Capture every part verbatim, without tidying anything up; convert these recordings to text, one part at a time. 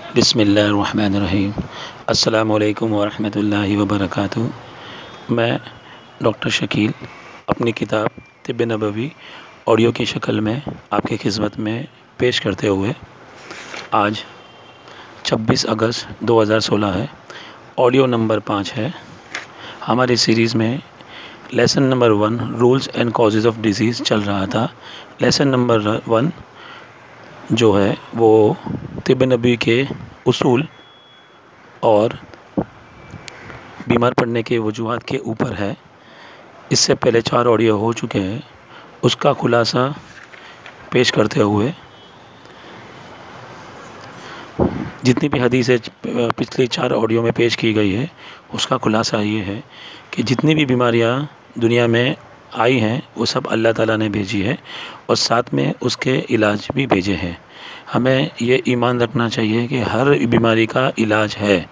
بسم اللہ الرحمن الرحیم۔ السلام علیکم ورحمۃ اللہ وبرکاتہ۔ میں ڈاکٹر شکیل اپنی کتاب طب نبوی آڈیو کی شکل میں آپ کی خدمت میں پیش کرتے ہوئے آج چھبیس اگست دو ہزار سولہ ہے، آڈیو نمبر پانچ ہے۔ ہماری سیریز میں lesson number one rules and causes of disease چل رہا تھا۔ لیسن نمبر ون جو ہے وہ طب نبوی کے اصول اور بیمار پڑنے کے وجوہات کے اوپر ہے۔ اس سے پہلے چار آڈیو ہو چکے ہیں، اس کا خلاصہ پیش کرتے ہوئے جتنی بھی حدیثیں پچھلی چار آڈیو میں پیش کی گئی ہے اس کا خلاصہ یہ ہے کہ جتنی بھی بیماریاں دنیا میں آئی ہیں وہ سب اللہ تعالیٰ نے بھیجی ہے اور ساتھ میں اس کے علاج بھی بھیجے ہیں۔ ہمیں یہ ایمان رکھنا چاہیے کہ ہر بیماری کا علاج ہے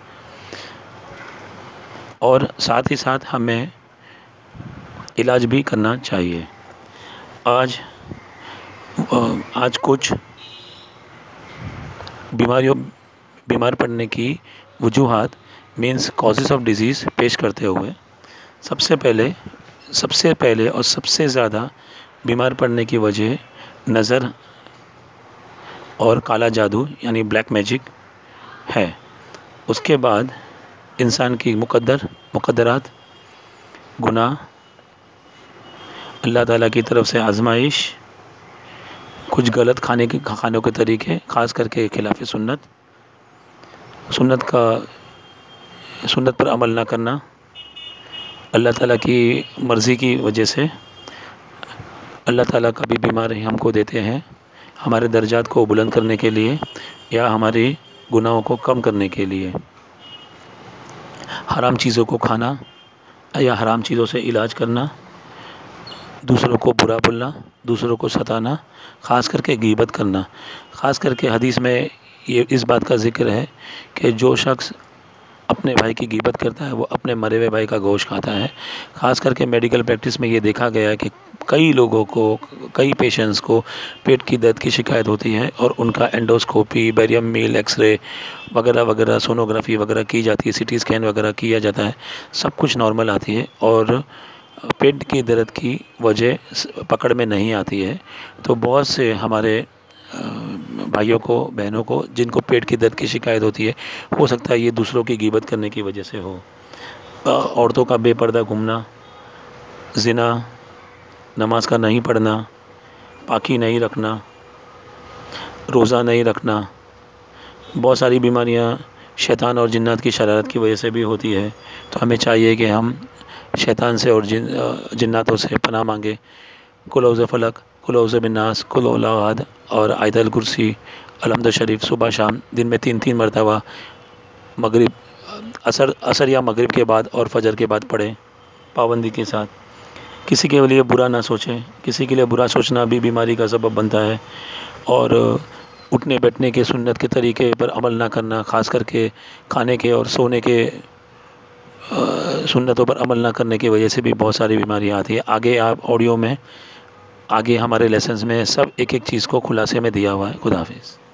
اور ساتھ ہی ساتھ ہمیں علاج بھی کرنا چاہیے۔ آج آج کچھ بیماریوں بیمار پڑنے کی وجوہات مینس کازز آف ڈیزیز پیش کرتے ہوئے سب سے پہلے سب سے پہلے اور سب سے زیادہ بیمار پڑنے کی وجہ نظر اور کالا جادو یعنی بلیک میجک ہے۔ اس کے بعد انسان کی مقدر مقدرات، گناہ، اللہ تعالیٰ کی طرف سے آزمائش، کچھ غلط کھانے کے کھانوں کے طریقے، خاص کر کے خلاف سنت سنت کا سنت پر عمل نہ کرنا، اللہ تعالیٰ کی مرضی کی وجہ سے اللہ تعالیٰ کبھی بیماری ہم کو دیتے ہیں ہمارے درجات کو بلند کرنے کے لیے یا ہماری گناہوں کو کم کرنے کے لیے۔ حرام چیزوں کو کھانا یا حرام چیزوں سے علاج کرنا، دوسروں کو برا بولنا، دوسروں کو ستانا، خاص کر کے غیبت کرنا۔ خاص کر کے حدیث میں یہ اس بات کا ذکر ہے کہ جو شخص اپنے بھائی کی غیبت کرتا ہے وہ اپنے مرے ہوئے بھائی کا گوشت کھاتا ہے۔ خاص کر کے میڈیکل پریکٹس میں یہ دیکھا گیا ہے کہ کئی لوگوں کو کئی پیشنٹس کو پیٹ کی درد کی شکایت ہوتی ہے اور ان کا انڈوسکوپی، بیریم میل، ایکس رے وغیرہ وغیرہ، سونوگرافی وغیرہ کی جاتی ہے، سی ٹی اسکین وغیرہ کیا جاتا ہے، سب کچھ نارمل آتی ہے اور پیٹ کی درد کی وجہ پکڑ میں نہیں آتی ہے۔ تو بہت سے ہمارے بھائیوں کو بہنوں کو جن کو پیٹ کی درد کی شکایت ہوتی ہے ہو سکتا ہے یہ دوسروں کی غیبت کرنے کی وجہ سے ہو۔ عورتوں کا بے پردہ گھومنا، زنا، نماز کا نہیں پڑھنا، پاکی نہیں رکھنا، روزہ نہیں رکھنا، بہت ساری بیماریاں شیطان اور جنات کی شرارت کی وجہ سے بھی ہوتی ہے۔ تو ہمیں چاہیے کہ ہم شیطان سے اور جن جناتوں سے پناہ مانگے۔ قل اعوذ فلق، قل اعوذ بالناس، قل هو اللہ احد اور آیت الکرسی، الحمد شریف صبح شام دن میں تین تین مرتبہ مغرب عصر عصر یا مغرب کے بعد اور فجر کے بعد پڑھیں پابندی کے ساتھ۔ کسی کے لیے برا نہ سوچیں، کسی کے لیے برا سوچنا بھی بیماری کا سبب بنتا ہے اور اٹھنے بیٹھنے کے سنت کے طریقے پر عمل نہ کرنا، خاص کر کے کھانے کے اور سونے کے سنتوں پر عمل نہ کرنے کی وجہ سے بھی بہت ساری بیماریاں آتی ہیں۔ آگے آپ آڈیو میں آگے ہمارے لیسنز میں سب ایک ایک چیز کو خلاصے میں دیا ہوا ہے۔ خدا حافظ۔